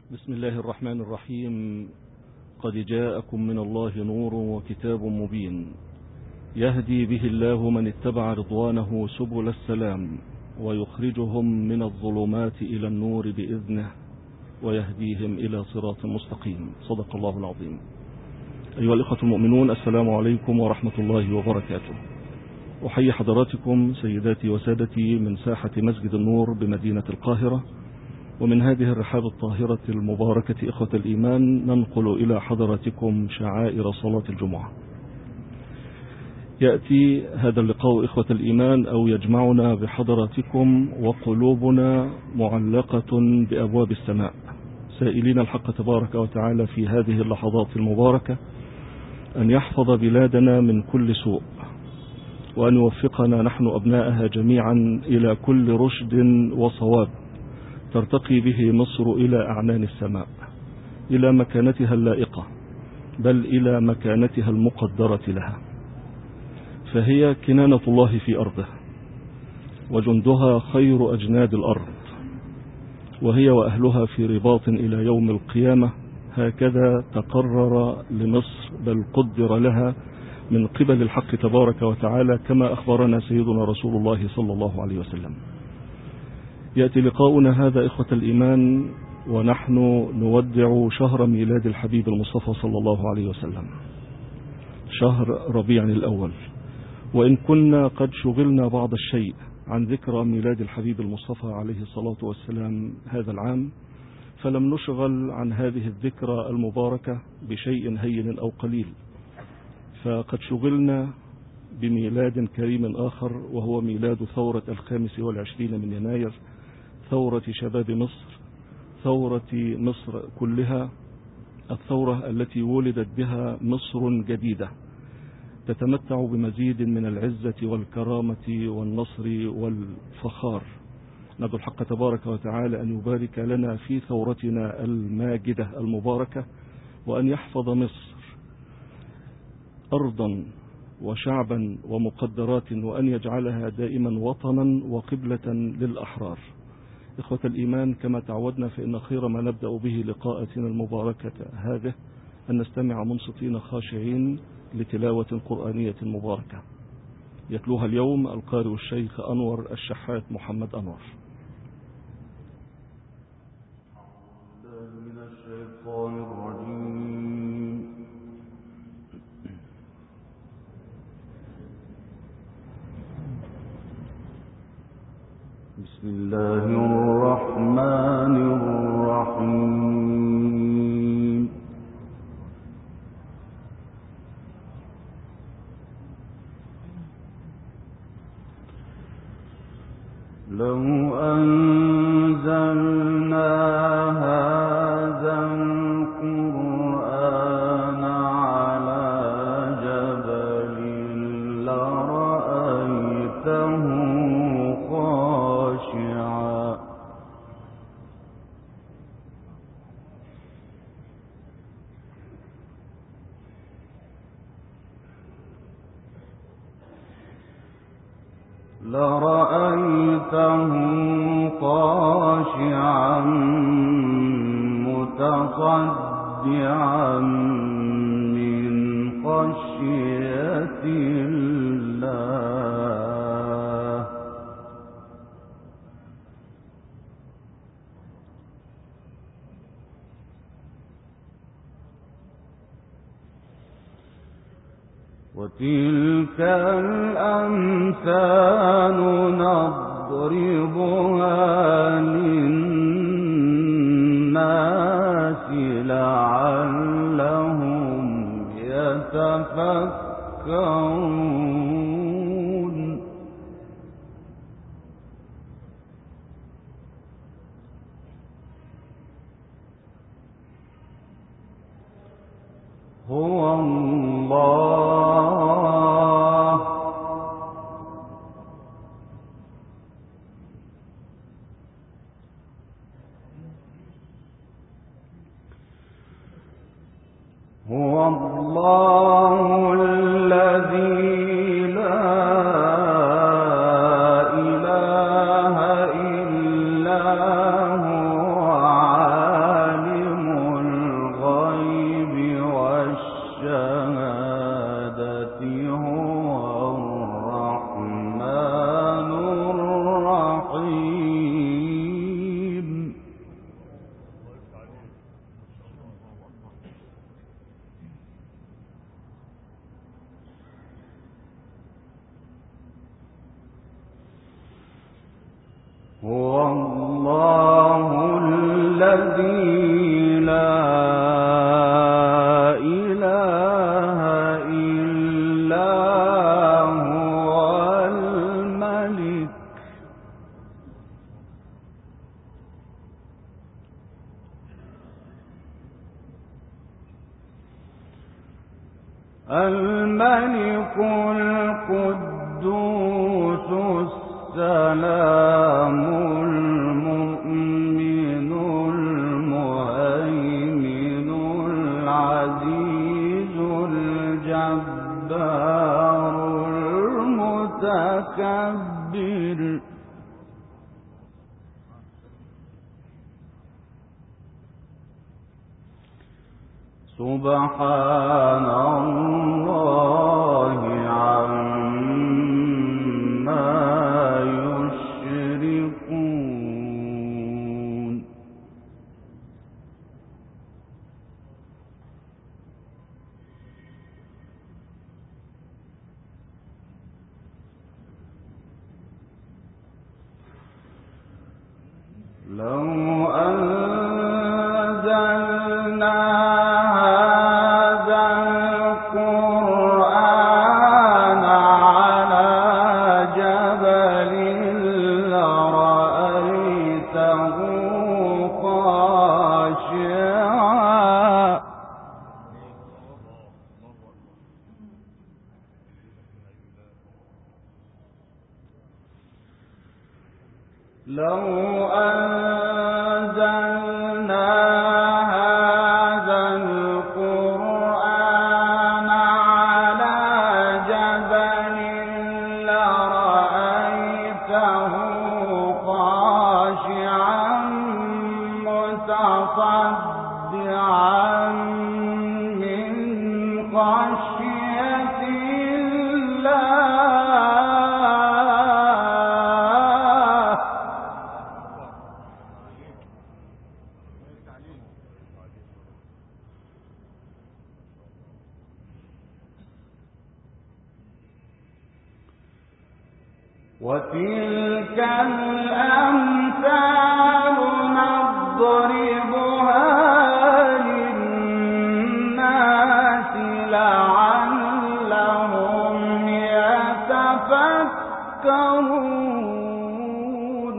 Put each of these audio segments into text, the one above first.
بسم الله الرحمن الرحيم. قد جاءكم من الله نور وكتاب مبين يهدي به الله من اتبع رضوانه سبل السلام ويخرجهم من الظلمات إلى النور بإذنه ويهديهم إلى صراط مستقيم. صدق الله العظيم. أيها الإخوة المؤمنون، السلام عليكم ورحمة الله وبركاته. أحيي حضراتكم سيداتي وسادتي من ساحة مسجد النور بمدينة القاهرة، ومن هذه الرحاب الطاهرة المباركة إخوة الإيمان ننقل إلى حضراتكم شعائر صلاة الجمعة. يأتي هذا اللقاء إخوة الإيمان أو يجمعنا بحضراتكم وقلوبنا معلقة بأبواب السماء، سائلين الحق تبارك وتعالى في هذه اللحظات المباركة أن يحفظ بلادنا من كل سوء، وأن يوفقنا نحن أبناءها جميعا إلى كل رشد وصواب ترتقي به مصر إلى أعنان السماء، إلى مكانتها اللائقة، بل إلى مكانتها المقدرة لها. فهي كنانة الله في أرضه، وجندها خير أجناد الأرض، وهي وأهلها في رباط إلى يوم القيامة. هكذا تقرر لمصر، بل قدر لها من قبل الحق تبارك وتعالى، كما أخبرنا سيدنا رسول الله صلى الله عليه وسلم. يأتي لقاؤنا هذا إخوة الإيمان ونحن نودع شهر ميلاد الحبيب المصطفى صلى الله عليه وسلم، شهر ربيع الأول. وإن كنا قد شغلنا بعض الشيء عن ذكرى ميلاد الحبيب المصطفى عليه الصلاة والسلام هذا العام، فلم نشغل عن هذه الذكرى المباركة بشيء هين أو قليل، فقد شغلنا بميلاد كريم آخر، وهو ميلاد ثورة 25 من يناير، ثورة شباب مصر، ثورة مصر كلها، الثورة التي ولدت بها مصر جديدة تتمتع بمزيد من العزة والكرامة والنصر والفخار. ندعو الحق تبارك وتعالى أن يبارك لنا في ثورتنا الماجدة المباركة، وأن يحفظ مصر أرضا وشعبا ومقدرات، وأن يجعلها دائما وطنا وقبلة للأحرار. إخوة الإيمان، كما تعودنا فإن خير ما نبدأ به لقاءتنا المباركة هذه أن نستمع منصتين خاشعين لتلاوة قرآنية مباركة يتلوها اليوم القارئ الشيخ أنور الشحات محمد أنور. من الشيطان الرجيم. بسم الله الرحمن الرحيم. لو أنزلنا هذا القرآن على جبل لرأيته خاشعا متصدعا من خشية الله. وتلك الأمثال نضربها للناس لعلهم يتفكرون. هو الله الذي لا إله إلا هو عالم الملك القدوس السلام المؤمن المهيمن العزيز الجبار المتكبر سبحان الله عما يشركون. لو أنزلنا وتلك الأمثال نضربها للناس لعلهم يتفكرون.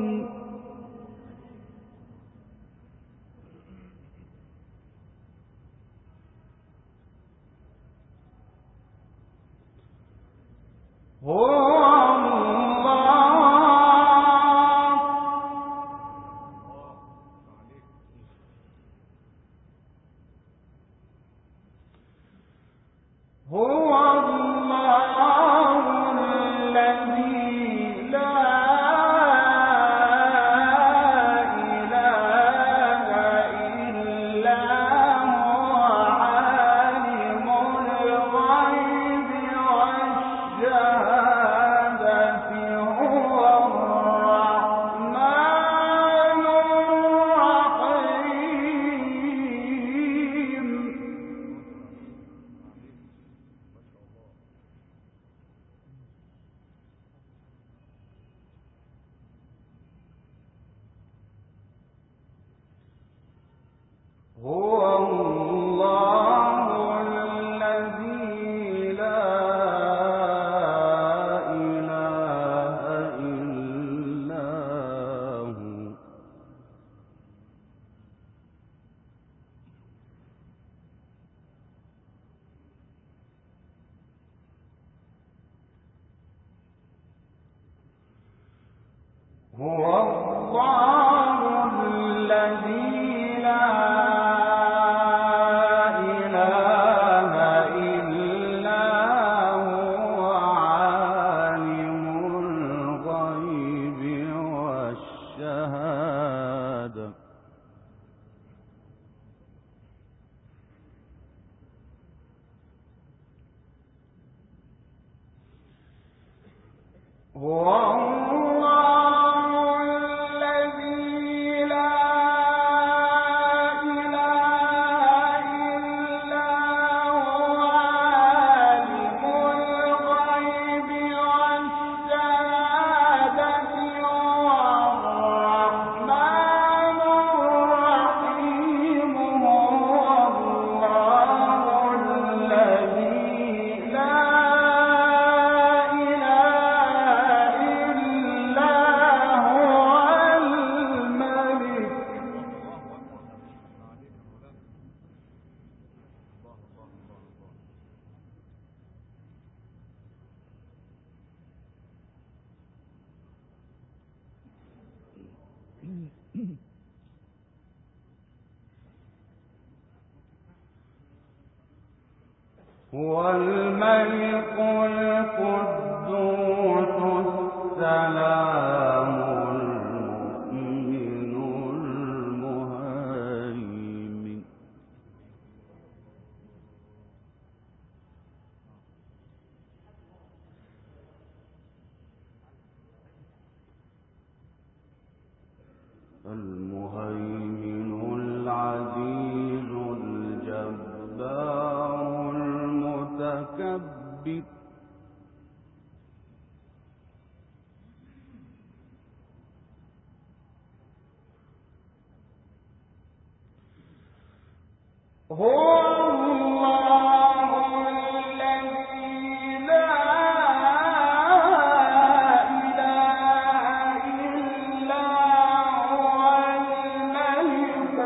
هو الملك القدوس السلام المؤمن المهيمن العزيز الجبار المتكبر هو الله الذي لا إله إلا هو الملك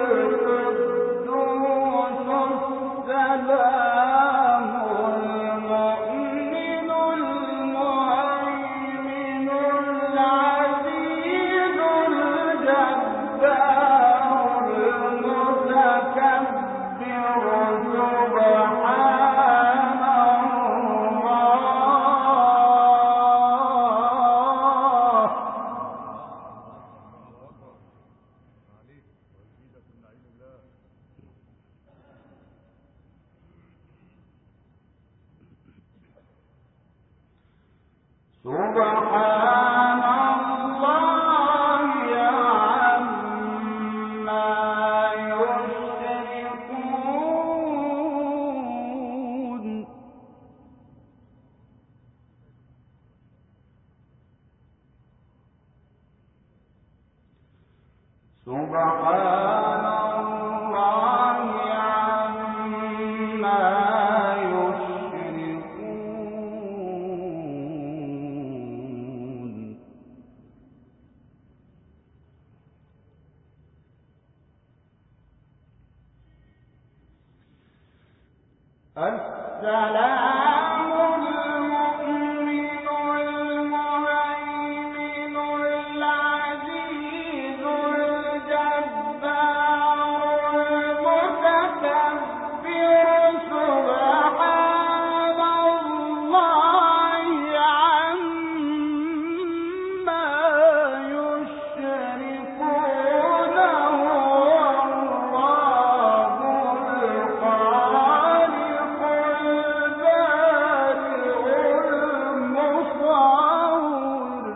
القدوس السلام المؤمن المهيمن العزيز الجبار المتكبر سبحان الله عما يشركون سبحان الله عما يشركون السلام المؤمن المهيمن العزيز الجبار المتكبر سبحان الله عما يشركون هو الله الخالق البارئ المصور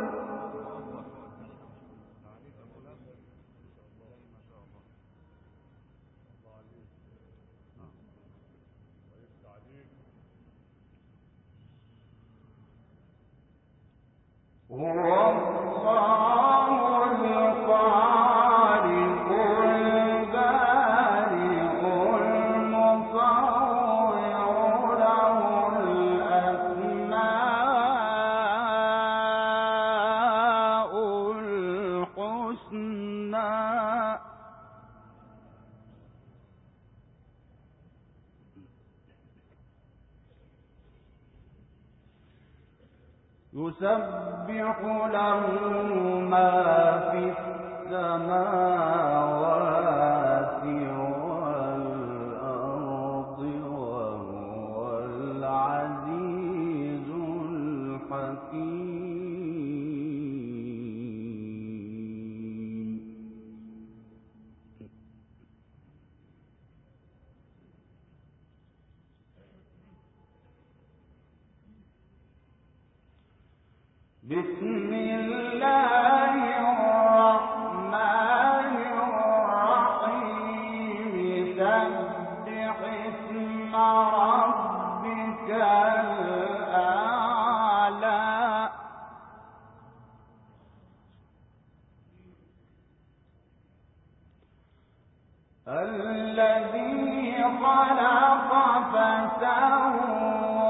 هو الله الخالق البارئ المصور له الأسماء الحسنى يسبح له ما في السماوات والأرض وهو العزيز الحكيم بسم الله الرحمن الرحيم سبح اسم ربك الأعلى الذي خلق فسوى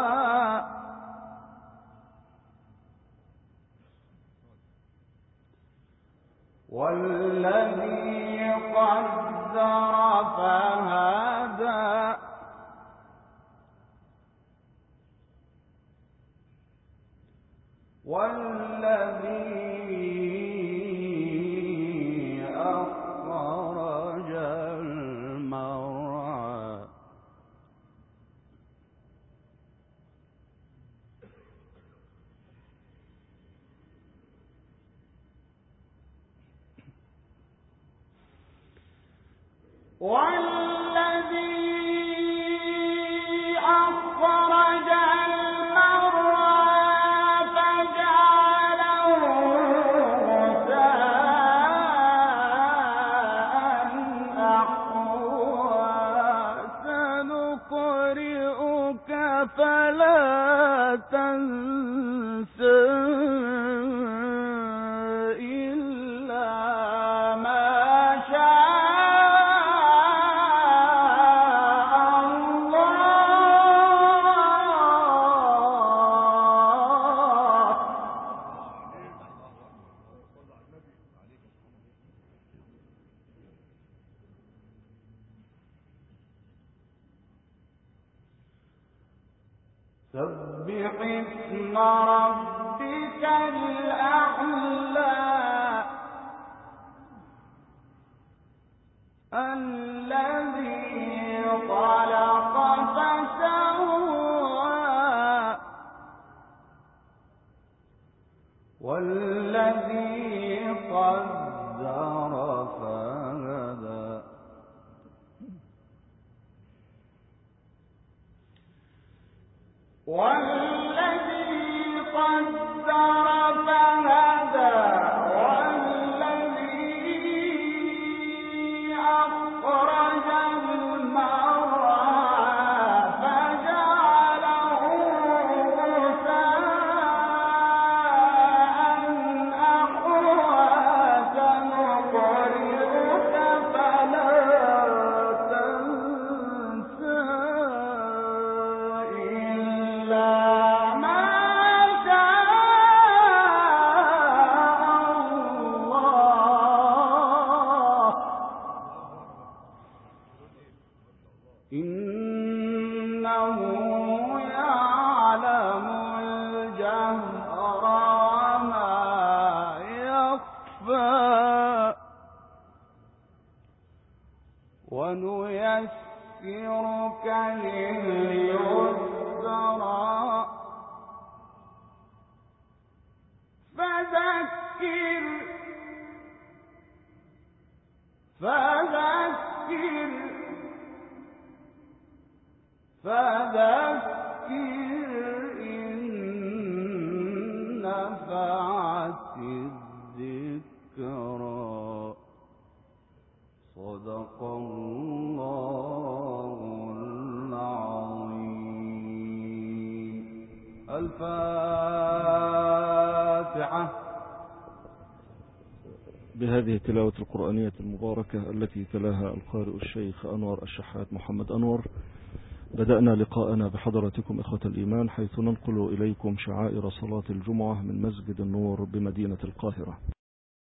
والذي قدر فهدى والذي أخرج المرعى والذي أخرج المرعى فجعله غثاء أحوى سنقرئك فلا تنسى إلا ما سبح اسم ربك الأعلى الذي خلق فسوى والذي قدر فهدى والذي قدر فهدى والذي أخرج المرعى فجعله غثاء أحوى سنقرئك فلا تنسى إنه يعلم الجهر وما يخفى ونيسرك لليسرى فذكر إن نفعت الذكرى صدق الله العظيم. الفاتحة. بهذه التلاوة القرآنية المباركة التي تلاها القارئ الشيخ أنور الشحات محمد أنور بدأنا لقاءنا بحضراتكم إخوة الإيمان، حيث ننقل إليكم شعائر صلاة الجمعة من مسجد النور بمدينة القاهرة.